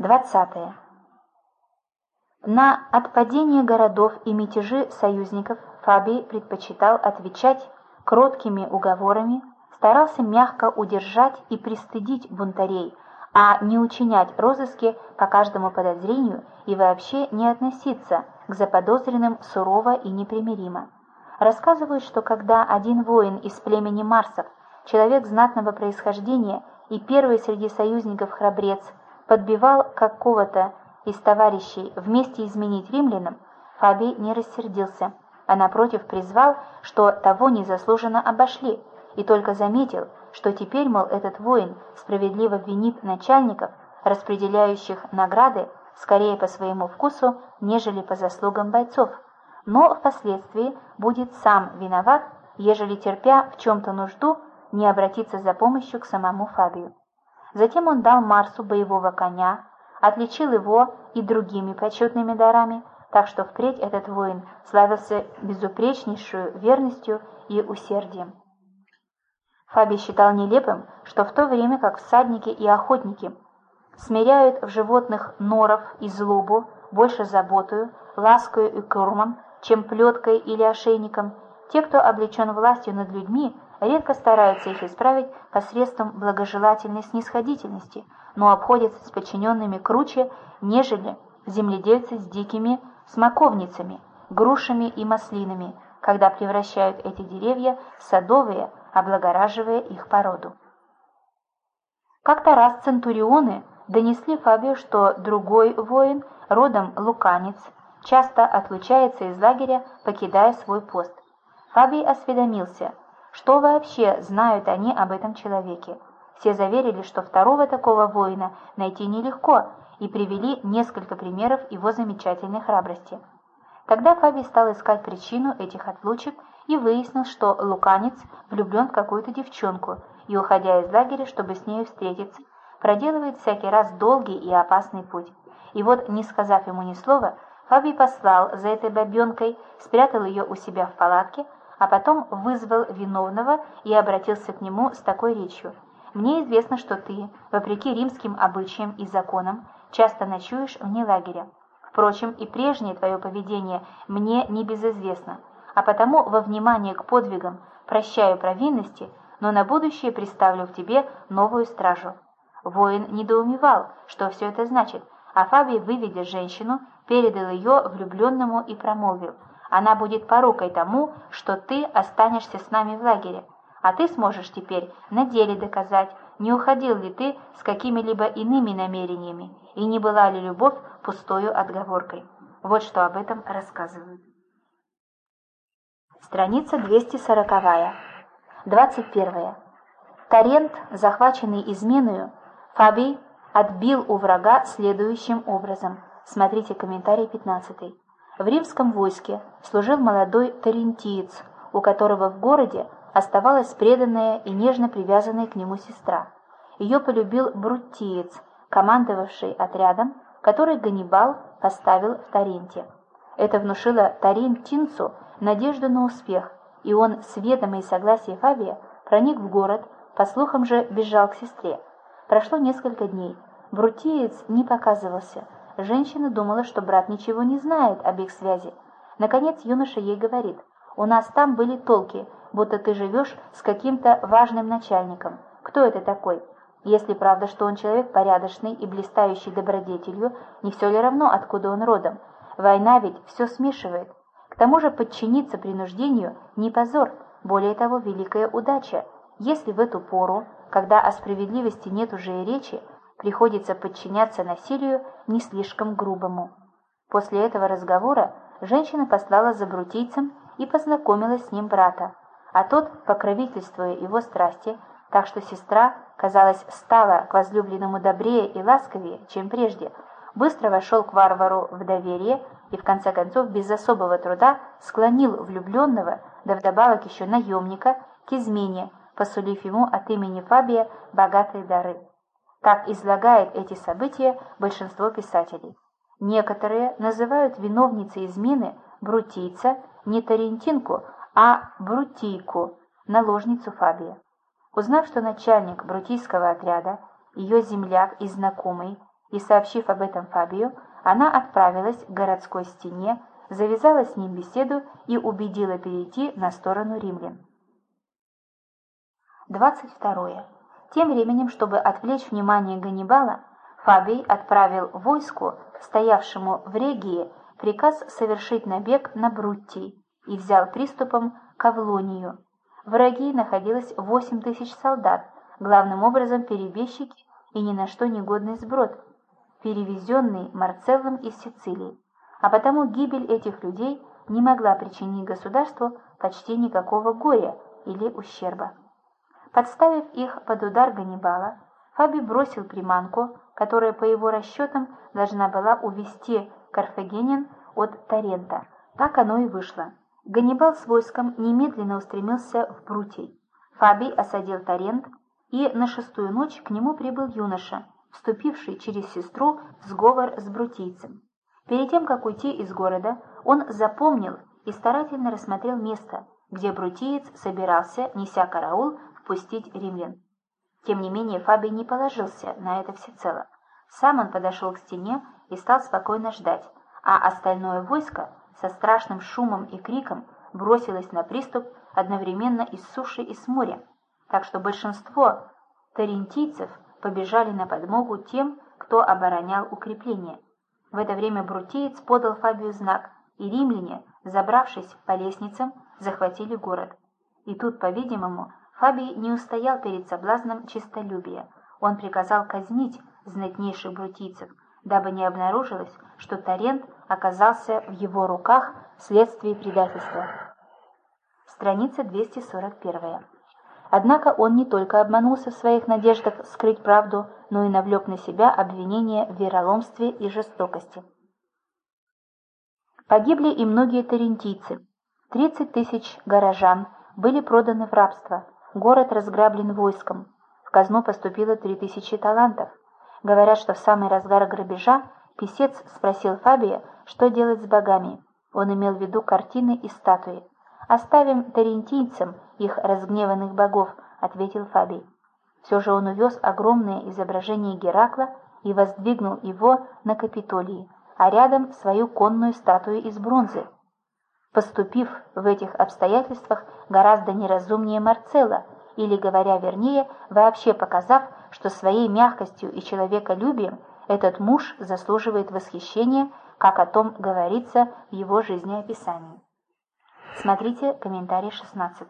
20. На отпадение городов и мятежи союзников Фабий предпочитал отвечать кроткими уговорами, старался мягко удержать и пристыдить бунтарей, а не учинять розыски по каждому подозрению и вообще не относиться к заподозренным сурово и непримиримо. Рассказывают, что когда один воин из племени Марсов, человек знатного происхождения и первый среди союзников храбрец, подбивал какого-то из товарищей вместе изменить римлянам, Фабий не рассердился, а напротив призвал, что того незаслуженно обошли, и только заметил, что теперь, мол, этот воин справедливо винит начальников, распределяющих награды скорее по своему вкусу, нежели по заслугам бойцов, но впоследствии будет сам виноват, ежели, терпя в чем-то нужду, не обратиться за помощью к самому Фабию. Затем он дал Марсу боевого коня, отличил его и другими почетными дарами, так что впредь этот воин славился безупречнейшую верностью и усердием. Фабий считал нелепым, что в то время как всадники и охотники смиряют в животных норов и злобу больше заботою, ласкою и кормом, чем плеткой или ошейником, те, кто облечен властью над людьми, редко стараются их исправить посредством благожелательной снисходительности, но обходятся с подчиненными круче, нежели земледельцы с дикими смоковницами, грушами и маслинами, когда превращают эти деревья в садовые, облагораживая их породу. Как-то раз центурионы донесли Фабию, что другой воин, родом луканец, часто отлучается из лагеря, покидая свой пост. Фабий осведомился, что вообще знают они об этом человеке. Все заверили, что второго такого воина найти нелегко, и привели несколько примеров его замечательной храбрости. Тогда Фабий стал искать причину этих отлучек и выяснил, что луканец влюблен в какую-то девчонку и, уходя из лагеря, чтобы с нею встретиться, проделывает всякий раз долгий и опасный путь. И вот, не сказав ему ни слова, Фабий послал за этой бабенкой, спрятал ее у себя в палатке, а потом вызвал виновного и обратился к нему с такой речью: «Мне известно, что ты, вопреки римским обычаям и законам, часто ночуешь вне лагеря. Впрочем, и прежнее твое поведение мне не безызвестно, а потому во внимание к подвигам прощаю провинности, но на будущее приставлю в тебе новую стражу». Воин недоумевал, что все это значит, а Фабий, выведя женщину, передал ее влюбленному и промолвил: «Она будет порукой тому, что ты останешься с нами в лагере, а ты сможешь теперь на деле доказать, не уходил ли ты с какими-либо иными намерениями, и не была ли любовь пустою отговоркой». Вот что об этом рассказывают. Страница 240. 21. Тарент, захваченный изменою, Фабий отбил у врага следующим образом. Смотрите комментарий 15. В римском войске служил молодой тарентиец, у которого в городе оставалась преданная и нежно привязанная к нему сестра. Ее полюбил бруттиец, командовавший отрядом, который Ганнибал поставил в Таренте. Это внушило тарентинцу надежду на успех, и он с ведома и согласия Фабия проник в город, по слухам же бежал к сестре. Прошло несколько дней. Брутиец не показывался. Женщина думала, что брат ничего не знает об их связи. Наконец юноша ей говорит: «У нас там были толки, будто ты живешь с каким-то важным начальником. Кто это такой? Если правда, что он человек порядочный и блистающий добродетелью, не все ли равно, откуда он родом? Война ведь все смешивает. К тому же подчиниться принуждению не позор, более того, великая удача. Если в эту пору, когда о справедливости нет уже и речи, приходится подчиняться насилию не слишком грубому». После этого разговора женщина послала за брутийцем и познакомила с ним брата, а тот, покровительствуя его страсти, так что сестра, казалось, стала к возлюбленному добрее и ласковее, чем прежде, быстро вошел к варвару в доверие и, в конце концов, без особого труда склонил влюбленного, да вдобавок еще наемника, к измене, посулив ему от имени Фабия богатые дары. Так излагает эти события большинство писателей. Некоторые называют виновницей измены брутийца не тарентинку, а брутийку, наложницу Фабия. Узнав, что начальник брутийского отряда, ее земляк и знакомый, и, сообщив об этом Фабию, она отправилась к городской стене, завязала с ним беседу и убедила перейти на сторону римлян. 22. Тем временем, чтобы отвлечь внимание Ганнибала, Фабий отправил войску, стоявшему в Регии, приказ совершить набег на Бруттий и взял приступом Кавлонию. В Регии находилось 8000 солдат, главным образом перебежчики и ни на что негодный сброд, перевезенный Марцеллом из Сицилии, а потому гибель этих людей не могла причинить государству почти никакого горя или ущерба. Подставив их под удар Ганнибала, Фабий бросил приманку, которая, по его расчетам, должна была увести карфагенян от Тарента. Так оно и вышло. Ганнибал с войском немедленно устремился в Брутий. Фабий осадил Тарент, и на 6-ю ночь к нему прибыл юноша, вступивший через сестру в сговор с брутийцем. Перед тем, как уйти из города, он запомнил и старательно рассмотрел место, где брутиец собирался, неся караул, впустить римлян. Тем не менее, Фабий не положился на это всецело. Сам он подошел к стене и стал спокойно ждать, а остальное войско со страшным шумом и криком бросилось на приступ одновременно из суши и с моря, так что большинство тарентийцев побежали на подмогу тем, кто оборонял укрепление. В это время брутиец подал Фабию знак, и римляне, забравшись по лестницам, захватили город. И тут, по-видимому, Фабий не устоял перед соблазном честолюбия. Он приказал казнить знатнейших брутийцев, дабы не обнаружилось, что Тарент оказался в его руках вследствие предательства. Страница 241. Однако он не только обманулся в своих надеждах скрыть правду, но и навлек на себя обвинения в вероломстве и жестокости. Погибли и многие тарентийцы. 30 000 горожан были проданы в рабство, город разграблен войском, в казну поступило 3000 талантов. Говорят, что в самый разгар грабежа писец спросил Фабия, что делать с богами. Он имел в виду картины и статуи. «Оставим тарентийцам их разгневанных богов», — ответил Фабий. Все же он увез огромное изображение Геракла и воздвигнул его на Капитолии, а рядом свою конную статую из бронзы, поступив в этих обстоятельствах гораздо неразумнее Марцелла, или, говоря вернее, вообще показав, что своей мягкостью и человеколюбием этот муж заслуживает восхищения, как о том говорится в его жизнеописании. Смотрите комментарий 16.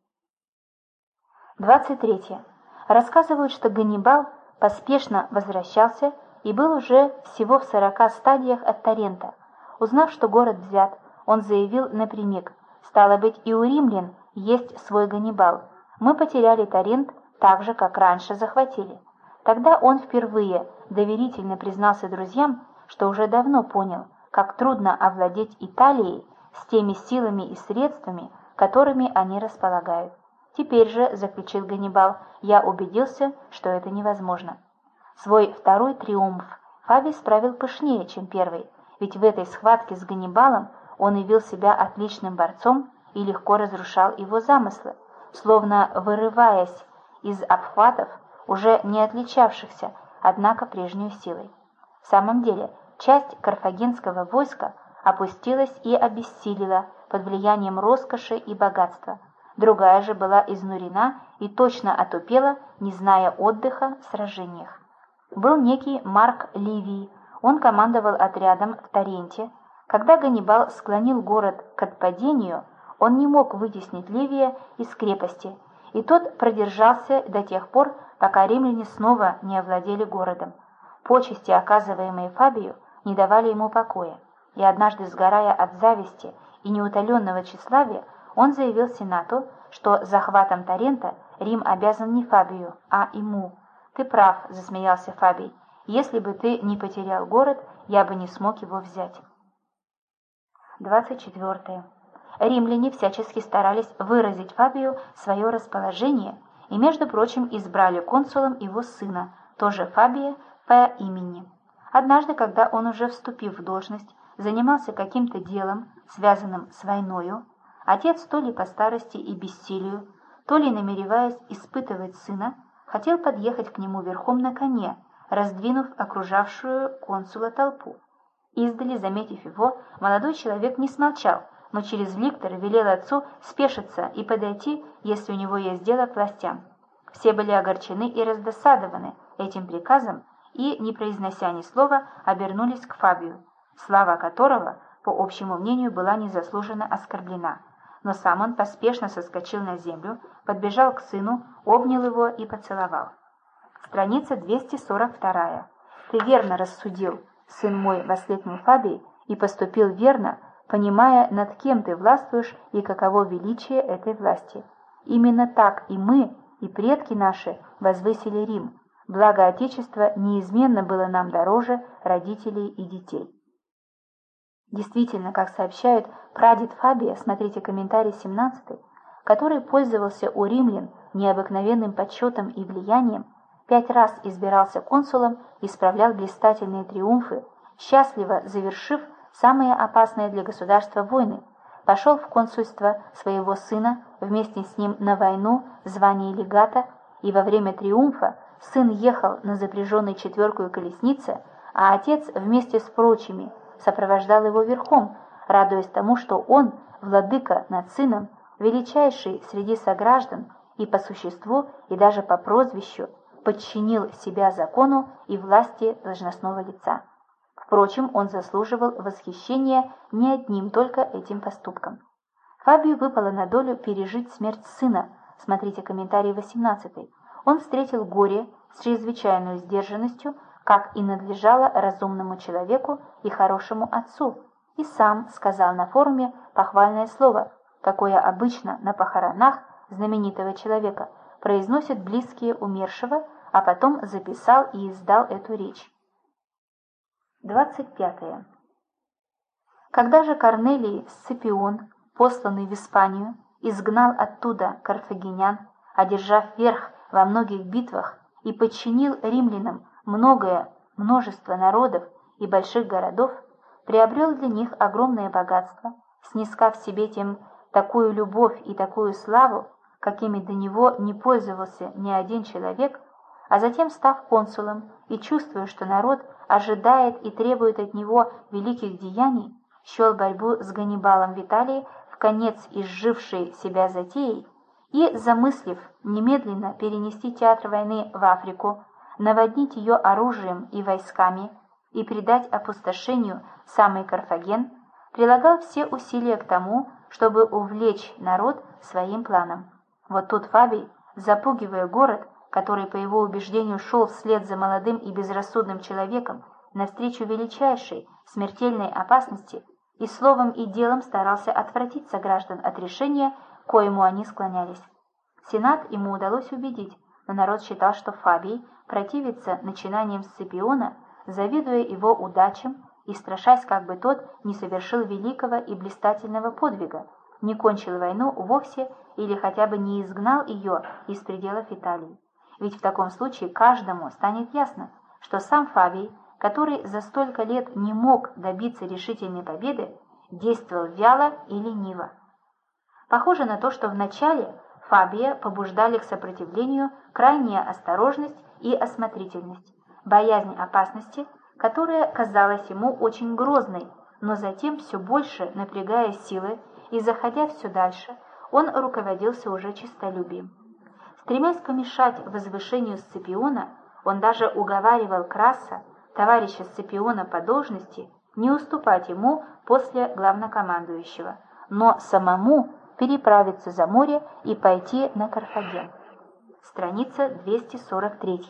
23. Рассказывают, что Ганнибал поспешно возвращался и был уже всего в 40 стадиях от Тарента. Узнав, что город взят, он заявил напрямик: «Стало быть, и у римлян есть свой Ганнибал. Мы потеряли Тарент так же, как раньше захватили». Тогда он впервые доверительно признался друзьям, что уже давно понял, как трудно овладеть Италией с теми силами и средствами, которыми они располагают. «Теперь же, — заключил Ганнибал, — я убедился, что это невозможно». Свой второй триумф Фабий справил пышнее, чем первый, ведь в этой схватке с Ганнибалом он явил себя отличным борцом и легко разрушал его замыслы, словно вырываясь из обхватов, уже не отличавшихся, однако, прежней силой. В самом деле, часть карфагенского войска опустилась и обессилила под влиянием роскоши и богатства. Другая же была изнурена и точно отупела, не зная отдыха в сражениях. Был некий Марк Ливий, он командовал отрядом в Таренте. Когда Ганнибал склонил город к отпадению, он не мог вытеснить Ливия из крепости, и тот продержался до тех пор, пока римляне снова не овладели городом. Почести, оказываемые Фабию, не давали ему покоя, и однажды, сгорая от зависти и неутоленного тщеславия, он заявил Сенату, что захватом Тарента Рим обязан не Фабию, а ему. «Ты прав», — засмеялся Фабий, — «если бы ты не потерял город, я бы не смог его взять». 24. Римляне всячески старались выразить Фабию свое расположение и, между прочим, избрали консулом его сына, тоже Фабия, по имени. Однажды, когда он, уже вступив в должность, занимался каким-то делом, связанным с войною, отец, то ли по старости и бессилию, то ли намереваясь испытывать сына, хотел подъехать к нему верхом на коне, раздвинув окружавшую консула толпу. Издали, заметив его, молодой человек не смолчал, но через ликтора велел отцу спешиться и подойти, если у него есть дело, к властям. Все были огорчены и раздосадованы этим приказом и, не произнося ни слова, обернулись к Фабию, слава которого, по общему мнению, была незаслуженно оскорблена. Но сам он поспешно соскочил на землю, подбежал к сыну, обнял его и поцеловал. Страница 242. «Ты верно рассудил, сын мой», — воскликнул Фабий, — «и поступил верно, понимая, над кем ты властвуешь и каково величие этой власти. Именно так и мы, и предки наши возвысили Рим, благо Отечества неизменно было нам дороже родителей и детей». Действительно, как сообщают, прадед Фабия, смотрите комментарий 17, который пользовался у римлян необыкновенным почетом и влиянием, 5 раз избирался консулом и справлял блистательные триумфы, счастливо завершив самые опасные для государства войны, пошел в консульство своего сына, вместе с ним на войну в звании легата, и во время триумфа сын ехал на запряженной 4-й колеснице, а отец вместе с прочими сопровождал его верхом, радуясь тому, что он, владыка над сыном, величайший среди сограждан и по существу, и даже по прозвищу, подчинил себя закону и власти должностного лица. Впрочем, он заслуживал восхищения не одним только этим поступком. Фабию выпало на долю пережить смерть сына, смотрите комментарий 18. Он встретил горе с чрезвычайной сдержанностью, как и надлежало разумному человеку и хорошему отцу, и сам сказал на форуме похвальное слово, какое обычно на похоронах знаменитого человека произносят близкие умершего, а потом записал и издал эту речь. 25. Когда же Корнелий Сципион, посланный в Испанию, изгнал оттуда карфагенян, одержав верх во многих битвах и подчинил римлянам множество народов и больших городов, приобрел для них огромное богатство, снискав себе тем такую любовь и такую славу, какими до него не пользовался ни один человек, а затем, став консулом и чувствуя, что народ ожидает и требует от него великих деяний, счел борьбу с Ганнибалом в Италии вконец изжившей себя затеей и, замыслив немедленно перенести театр войны в Африку, наводнить ее оружием и войсками и предать опустошению самый Карфаген, прилагал все усилия к тому, чтобы увлечь народ своим планом. Вот тут Фабий, запугивая город, который, по его убеждению, шел вслед за молодым и безрассудным человеком навстречу величайшей смертельной опасности, и словом и делом старался отвратить сограждан от решения, к коему они склонялись. Сенат ему удалось убедить, но народ считал, что Фабий противится начинаниям Сципиона, завидуя его удачам и страшась, как бы тот не совершил великого и блистательного подвига, не кончил войну вовсе или хотя бы не изгнал ее из пределов Италии. Ведь в таком случае каждому станет ясно, что сам Фабий, который за столько лет не мог добиться решительной победы, действовал вяло и лениво. Похоже на то, что вначале Фабия побуждали к сопротивлению крайняя осторожность и осмотрительность, боязнь опасности, которая казалась ему очень грозной, но затем, все больше напрягая силы и заходя все дальше, он руководился уже честолюбием. Стремясь помешать возвышению Сципиона, он даже уговаривал Краса, товарища Сципиона по должности, не уступать ему после главнокомандующего, но самому переправиться за море и пойти на Карфаген. Страница 243.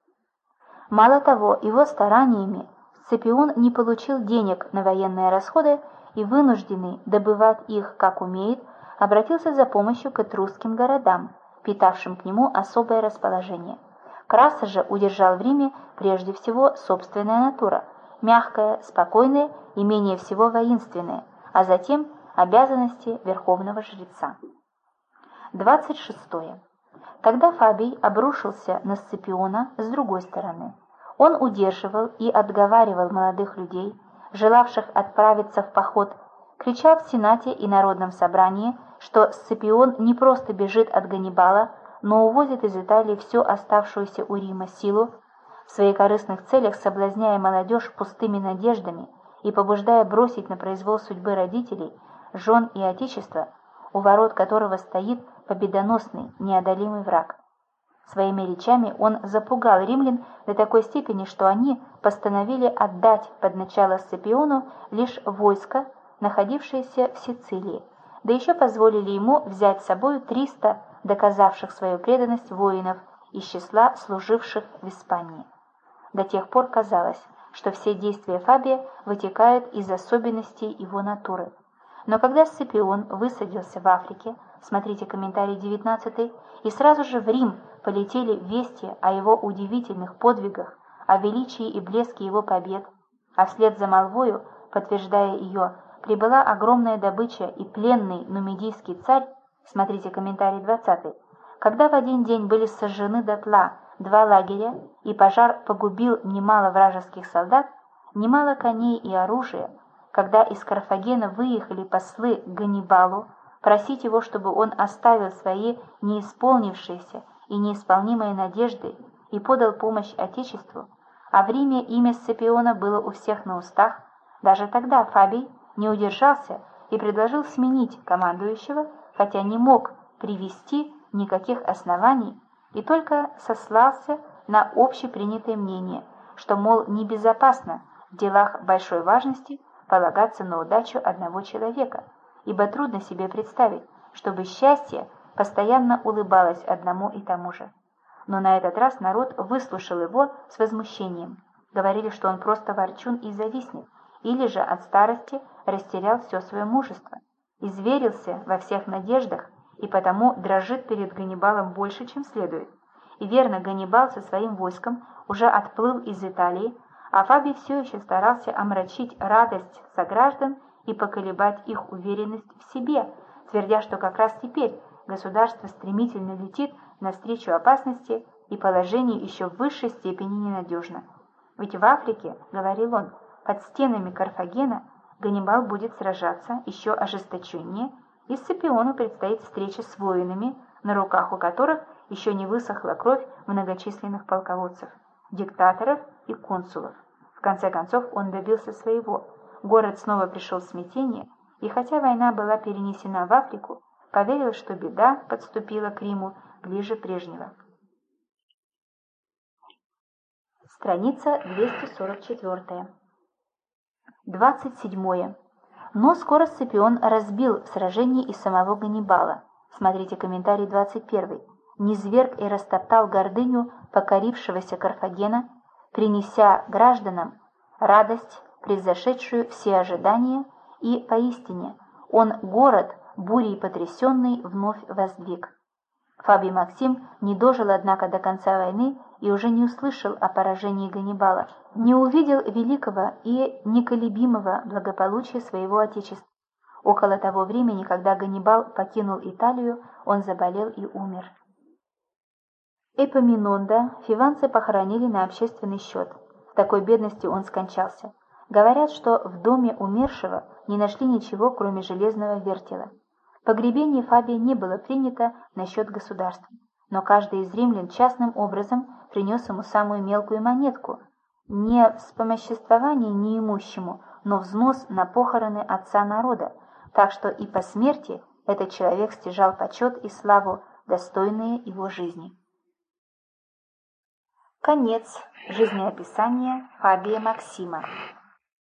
Мало того, его стараниями Сципион не получил денег на военные расходы и, вынужденный добывать их как умеет, обратился за помощью к этрусским городам, питавшим к нему особое расположение. Краса же удержал в Риме прежде всего собственная натура, мягкая, спокойная и менее всего воинственная, а затем обязанности верховного жреца. 26. Тогда Фабий обрушился на Сципиона с другой стороны. Он удерживал и отговаривал молодых людей, желавших отправиться в поход, кричал в Сенате и Народном собрании, что Сципион не просто бежит от Ганнибала, но увозит из Италии всю оставшуюся у Рима силу, В своих корыстных целях соблазняя молодежь пустыми надеждами и побуждая бросить на произвол судьбы родителей, жен и отечества, у ворот которого стоит победоносный, неодолимый враг. Своими речами он запугал римлян до такой степени, что они постановили отдать под начало Сципиону лишь войско, находившееся в Сицилии, да еще позволили ему взять с собой 300 доказавших свою преданность воинов из числа служивших в Испании. До тех пор казалось, что все действия Фабия вытекают из особенностей его натуры. Но когда Сципион высадился в Африке, смотрите комментарий 19, и сразу же в Рим полетели вести о его удивительных подвигах, о величии и блеске его побед, а вслед за молвою, подтверждая ее, прибыла огромная добыча и пленный нумидийский царь, смотрите комментарий 20, когда в один день были сожжены дотла 2 лагеря, и пожар погубил немало вражеских солдат, немало коней и оружия, когда из Карфагена выехали послы к Ганнибалу просить его, чтобы он оставил свои неисполнившиеся и неисполнимые надежды и подал помощь Отечеству, а в Риме имя Сципиона было у всех на устах, даже тогда Фабий не удержался и предложил сменить командующего, хотя не мог привести никаких оснований, и только сослался на общепринятое мнение, что, мол, небезопасно в делах большой важности полагаться на удачу одного человека, ибо трудно себе представить, чтобы счастье постоянно улыбалось одному и тому же. Но на этот раз народ выслушал его с возмущением. Говорили, что он просто ворчун и завистник, или же от старости растерял все свое мужество, изверился во всех надеждах и потому дрожит перед Ганнибалом больше, чем следует. И верно, Ганнибал со своим войском уже отплыл из Италии, а Фабий все еще старался омрачить радость сограждан и поколебать их уверенность в себе, твердя, что как раз теперь государство стремительно летит навстречу опасности и положение еще в высшей степени ненадежно. Ведь в Африке, говорил он, под стенами Карфагена Ганнибал будет сражаться еще ожесточеннее, и Сципиону предстоит встреча с воинами, на руках у которых еще не высохла кровь многочисленных полководцев, диктаторов и консулов. В конце концов он добился своего. Город снова пришел в смятение, и хотя война была перенесена в Африку, поверил, что беда подступила к Риму ближе прежнего. Страница 244. 27. Но скоро Сципион разбил в сражении и самого Ганнибала. Смотрите комментарий 21. Низверг и растоптал гордыню покорившегося Карфагена, принеся гражданам радость, превзошедшую все ожидания, и поистине он город, бурей потрясенный, вновь воздвиг. Фабий Максим не дожил, однако, до конца войны и уже не услышал о поражении Ганнибала, не увидел великого и неколебимого благополучия своего отечества. Около того времени, когда Ганнибал покинул Италию, он заболел и умер. Эпоминонда фиванцы похоронили на общественный счет. В такой бедности он скончался. Говорят, что в доме умершего не нашли ничего, кроме железного вертела. Погребение Фабия не было принято на счет государства, но каждый из римлян частным образом принес ему самую мелкую монетку, не вспомоществование неимущему, но взнос на похороны отца народа, так что и по смерти этот человек стяжал почет и славу, достойные его жизни. Конец жизнеописания Фабия Максима.